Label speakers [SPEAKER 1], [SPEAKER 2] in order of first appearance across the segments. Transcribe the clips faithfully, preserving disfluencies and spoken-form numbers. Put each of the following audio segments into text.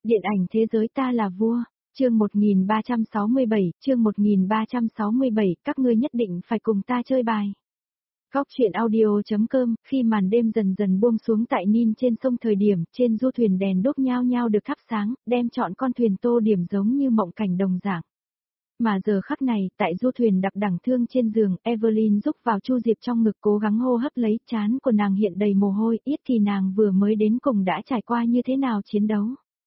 [SPEAKER 1] Điện ảnh thế giới ta là vua, chương một nghìn ba trăm sáu mươi bảy, chương một nghìn ba trăm sáu mươi bảy, các ngươi nhất định phải cùng ta chơi bài. Góc truyện audio.com, khi màn đêm dần dần buông xuống tại Nin trên sông thời điểm, trên du thuyền đèn đốt nhao nhao được thắp sáng, đem trọn con thuyền tô điểm giống như mộng cảnh đồng dạng. Mà giờ khắc này, tại du thuyền đặc đẳng thương trên giường, Evelyn rúc vào Chu Diệp trong ngực cố gắng hô hấp lấy, trán của nàng hiện đầy mồ hôi, ít kỳ nàng vừa mới đến cùng đã trải qua như thế nào chiến đấu.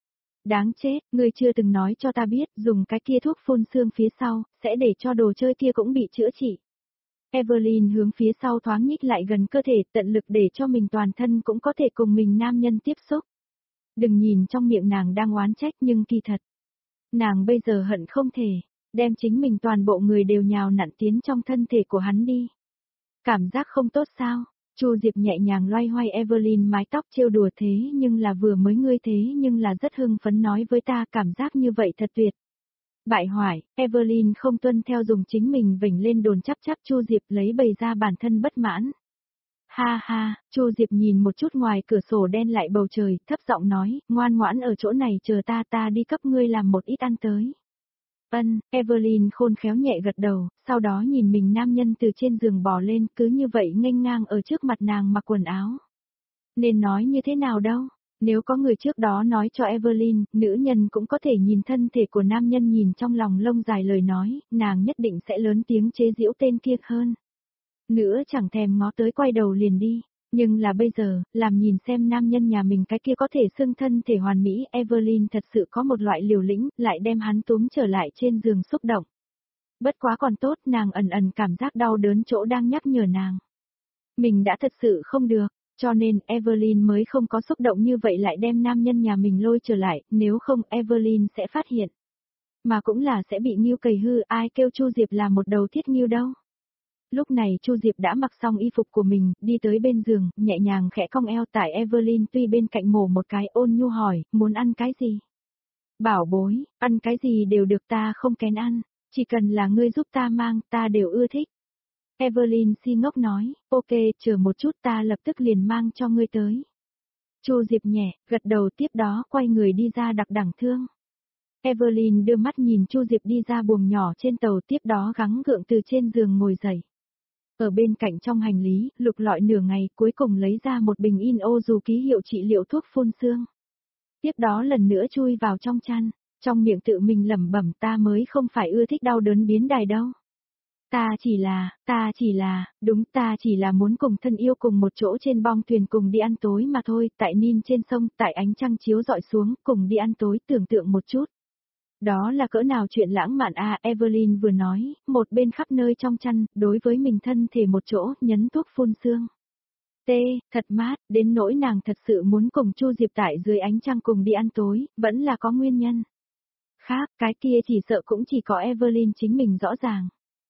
[SPEAKER 1] Đáng chết, ngươi chưa từng nói cho ta biết, dùng cái kia thuốc phun xương phía sau, sẽ để cho đồ chơi kia cũng bị chữa trị. Evelyn hướng phía sau thoáng nhích lại gần cơ thể, tận lực để cho mình toàn thân cũng có thể cùng mình nam nhân tiếp xúc. Đừng nhìn trong miệng nàng đang oán trách nhưng kỳ thật. Nàng bây giờ hận không thể, đem chính mình toàn bộ người đều nhào nặn tiến trong thân thể của hắn đi. Cảm giác không tốt sao? Chu Diệp nhẹ nhàng loay hoay Evelyn mái tóc trêu đùa thế nhưng là vừa mới ngươi thế nhưng là rất hưng phấn nói với ta cảm giác như vậy thật tuyệt. Bại hoại, Evelyn không tuân theo dùng chính mình vểnh lên đồn chắc chắc Chu Diệp lấy bày ra bản thân bất mãn. Ha ha, Chu Diệp nhìn một chút ngoài cửa sổ đen lại bầu trời, thấp giọng nói, ngoan ngoãn ở chỗ này chờ ta ta đi cấp ngươi làm một ít ăn tới. Ân, Evelyn khôn khéo nhẹ gật đầu, sau đó nhìn mình nam nhân từ trên giường bò lên, cứ như vậy nghênh ngang ở trước mặt nàng mặc quần áo. Nên nói như thế nào đâu, nếu có người trước đó nói cho Evelyn, nữ nhân cũng có thể nhìn thân thể của nam nhân nhìn trong lòng lông dài lời nói, nàng nhất định sẽ lớn tiếng chế giễu tên kia hơn. Nữa chẳng thèm ngó tới quay đầu liền đi. Nhưng là bây giờ, làm nhìn xem nam nhân nhà mình cái kia có thể xưng thân thể hoàn mỹ, Evelyn thật sự có một loại liều lĩnh, lại đem hắn túm trở lại trên giường xúc động. Bất quá còn tốt, nàng ẩn ẩn cảm giác đau đớn chỗ đang nhắc nhở nàng. Mình đã thật sự không được, cho nên Evelyn mới không có xúc động như vậy lại đem nam nhân nhà mình lôi trở lại, nếu không Evelyn sẽ phát hiện. Mà cũng là sẽ bị Nghiêu cầy hư, ai kêu Chu Diệp là một đầu thiết Nghiêu đâu. Lúc này Chu Diệp đã mặc xong y phục của mình, đi tới bên giường, nhẹ nhàng khẽ cong eo tại Evelyn tuy bên cạnh mổ một cái ôn nhu hỏi, muốn ăn cái gì? Bảo bối, ăn cái gì đều được ta không kén ăn, chỉ cần là ngươi giúp ta mang ta đều ưa thích. Evelyn si ngốc nói, ok, chờ một chút ta lập tức liền mang cho ngươi tới. Chu Diệp nhẹ, gật đầu tiếp đó quay người đi ra đặc đẳng thương. Evelyn đưa mắt nhìn Chu Diệp đi ra buồng nhỏ trên tàu tiếp đó gắng gượng từ trên giường ngồi dậy. Ở bên cạnh trong hành lý, lục lọi nửa ngày cuối cùng lấy ra một bình in ô dù ký hiệu trị liệu thuốc phun xương. Tiếp đó lần nữa chui vào trong chăn, trong miệng tự mình lẩm bẩm ta mới không phải ưa thích đau đớn biến đài đâu. Ta chỉ là, ta chỉ là, đúng ta chỉ là muốn cùng thân yêu cùng một chỗ trên bong thuyền cùng đi ăn tối mà thôi, tại Nin trên sông, tại ánh trăng chiếu dọi xuống, cùng đi ăn tối tưởng tượng một chút. Đó là cỡ nào chuyện lãng mạn à, Evelyn vừa nói, một bên khắp nơi trong chăn, đối với mình thân thể một chỗ, nhấn thuốc phun xương. T, thật mát, đến nỗi nàng thật sự muốn cùng Chu Diệp tại dưới ánh trăng cùng đi ăn tối, vẫn là có nguyên nhân. Khác, cái kia chỉ sợ cũng chỉ có Evelyn chính mình rõ ràng.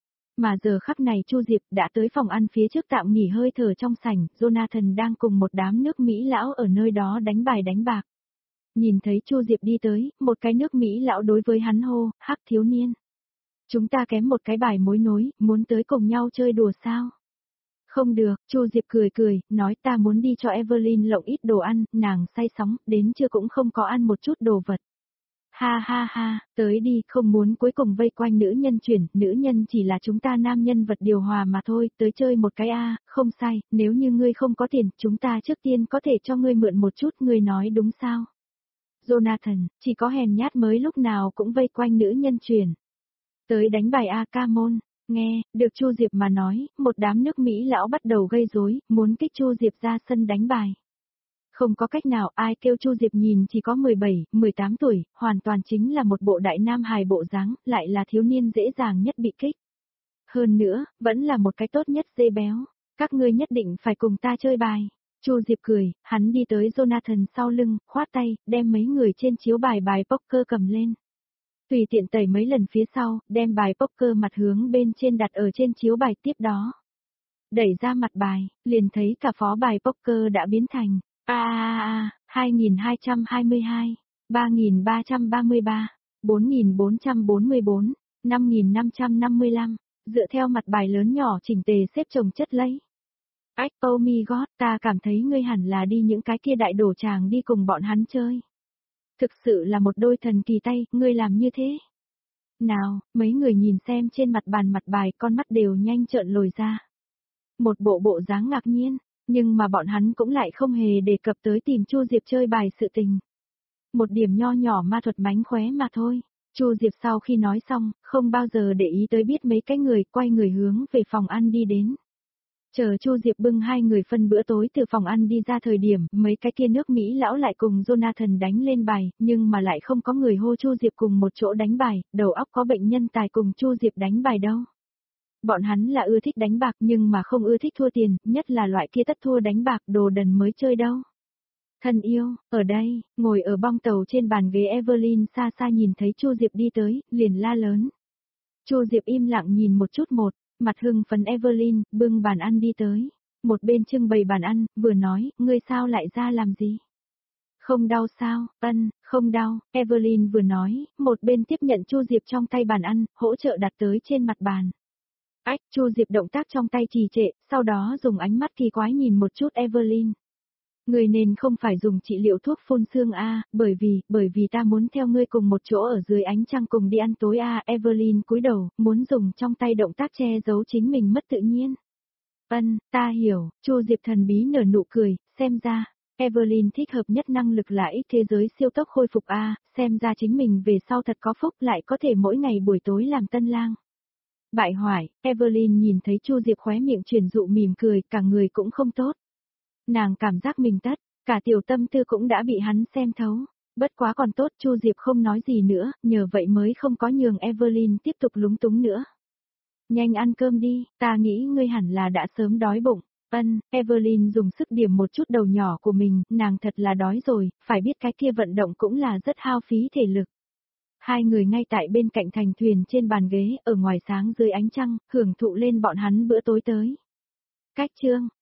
[SPEAKER 1] Mà giờ khắc này Chu Diệp đã tới phòng ăn phía trước tạm nghỉ hơi thở trong sảnh, Jonathan đang cùng một đám nước Mỹ lão ở nơi đó đánh bài đánh bạc. Nhìn thấy Chu Diệp đi tới, một cái nước Mỹ lão đối với hắn hô, hắc thiếu niên. Chúng ta kém một cái bài mối nối, muốn tới cùng nhau chơi đùa sao? Không được, Chu Diệp cười cười, nói ta muốn đi cho Evelyn lộng ít đồ ăn, nàng say sóng, đến chưa cũng không có ăn một chút đồ vật. Ha ha ha, tới đi, không muốn cuối cùng vây quanh nữ nhân chuyển, nữ nhân chỉ là chúng ta nam nhân vật điều hòa mà thôi, tới chơi một cái a, không sai, nếu như ngươi không có tiền, chúng ta trước tiên có thể cho ngươi mượn một chút, ngươi nói đúng sao? Jonathan, chỉ có hèn nhát mới lúc nào cũng vây quanh nữ nhân truyền. Tới đánh bài A ca môn, nghe, được Chu Diệp mà nói, một đám nước Mỹ lão bắt đầu gây rối, muốn kích Chu Diệp ra sân đánh bài. Không có cách nào, ai kêu Chu Diệp nhìn chỉ có mười bảy, mười tám tuổi, hoàn toàn chính là một bộ đại nam hài bộ dáng, lại là thiếu niên dễ dàng nhất bị kích. Hơn nữa, vẫn là một cái tốt nhất dê béo, các ngươi nhất định phải cùng ta chơi bài. Chu Diệp cười, hắn đi tới Jonathan sau lưng, khoát tay, đem mấy người trên chiếu bài bài poker cầm lên. Tùy tiện tẩy mấy lần phía sau, đem bài poker mặt hướng bên trên đặt ở trên chiếu bài tiếp đó. Đẩy ra mặt bài, liền thấy cả phó bài poker đã biến thành, a a a, hai nghìn hai trăm hai mươi hai, ba nghìn ba trăm ba mươi ba, bốn nghìn bốn trăm bốn mươi bốn, năm nghìn năm trăm năm mươi lăm, dựa theo mặt bài lớn nhỏ chỉnh tề xếp chồng chất lấy. Ách, oh my god, ta cảm thấy ngươi hẳn là đi những cái kia đại đổ tràng đi cùng bọn hắn chơi. Thực sự là một đôi thần kỳ tay, ngươi làm như thế. Nào, mấy người nhìn xem trên mặt bàn mặt bài, con mắt đều nhanh trợn lồi ra. Một bộ bộ dáng ngạc nhiên, nhưng mà bọn hắn cũng lại không hề đề cập tới tìm Chu Diệp chơi bài sự tình. Một điểm nho nhỏ ma thuật mánh khóe mà thôi. Chu Diệp sau khi nói xong, không bao giờ để ý tới biết mấy cái người, quay người hướng về phòng ăn đi đến. Chờ Chu Diệp bưng hai người phân bữa tối từ phòng ăn đi ra thời điểm, mấy cái kia nước Mỹ lão lại cùng Jonathan đánh lên bài, nhưng mà lại không có người hô Chu Diệp cùng một chỗ đánh bài, đầu óc có bệnh nhân tài cùng Chu Diệp đánh bài đâu. Bọn hắn là ưa thích đánh bạc nhưng mà không ưa thích thua tiền, nhất là loại kia tất thua đánh bạc đồ đần mới chơi đâu. Thân yêu, ở đây, ngồi ở bong tàu trên bàn ghế Evelyn xa xa nhìn thấy Chu Diệp đi tới, liền la lớn. Chu Diệp im lặng nhìn một chút một, mặt hưng phấn Evelyn, bưng bàn ăn đi tới. Một bên trưng bày bàn ăn, vừa nói, ngươi sao lại ra làm gì? Không đau sao, ân, không đau, Evelyn vừa nói, một bên tiếp nhận Chu Diệp trong tay bàn ăn, hỗ trợ đặt tới trên mặt bàn. Ách, Chu Diệp động tác trong tay trì trệ, sau đó dùng ánh mắt kỳ quái nhìn một chút Evelyn. Người nên không phải dùng trị liệu thuốc phun xương a, bởi vì, bởi vì ta muốn theo ngươi cùng một chỗ ở dưới ánh trăng cùng đi ăn tối a, Evelyn cúi đầu, muốn dùng trong tay động tác che giấu chính mình mất tự nhiên. Ân, ta hiểu, Chu Diệp thần bí nở nụ cười, xem ra, Evelyn thích hợp nhất năng lực là ít thế giới siêu tốc khôi phục a, xem ra chính mình về sau thật có phúc lại có thể mỗi ngày buổi tối làm tân lang. Bại hoại, Evelyn nhìn thấy Chu Diệp khóe miệng chuyển dụ mỉm cười, cả người cũng không tốt. Nàng cảm giác mình tất, cả tiểu tâm tư cũng đã bị hắn xem thấu. Bất quá còn tốt Chu Diệp không nói gì nữa, nhờ vậy mới không có nhường Evelyn tiếp tục lúng túng nữa. Nhanh ăn cơm đi, ta nghĩ ngươi hẳn là đã sớm đói bụng. Ân, Evelyn dùng sức điểm một chút đầu nhỏ của mình, nàng thật là đói rồi, phải biết cái kia vận động cũng là rất hao phí thể lực. Hai người ngay tại bên cạnh thành thuyền trên bàn ghế, ở ngoài sáng dưới ánh trăng, hưởng thụ lên bọn hắn bữa tối tới. Cách chương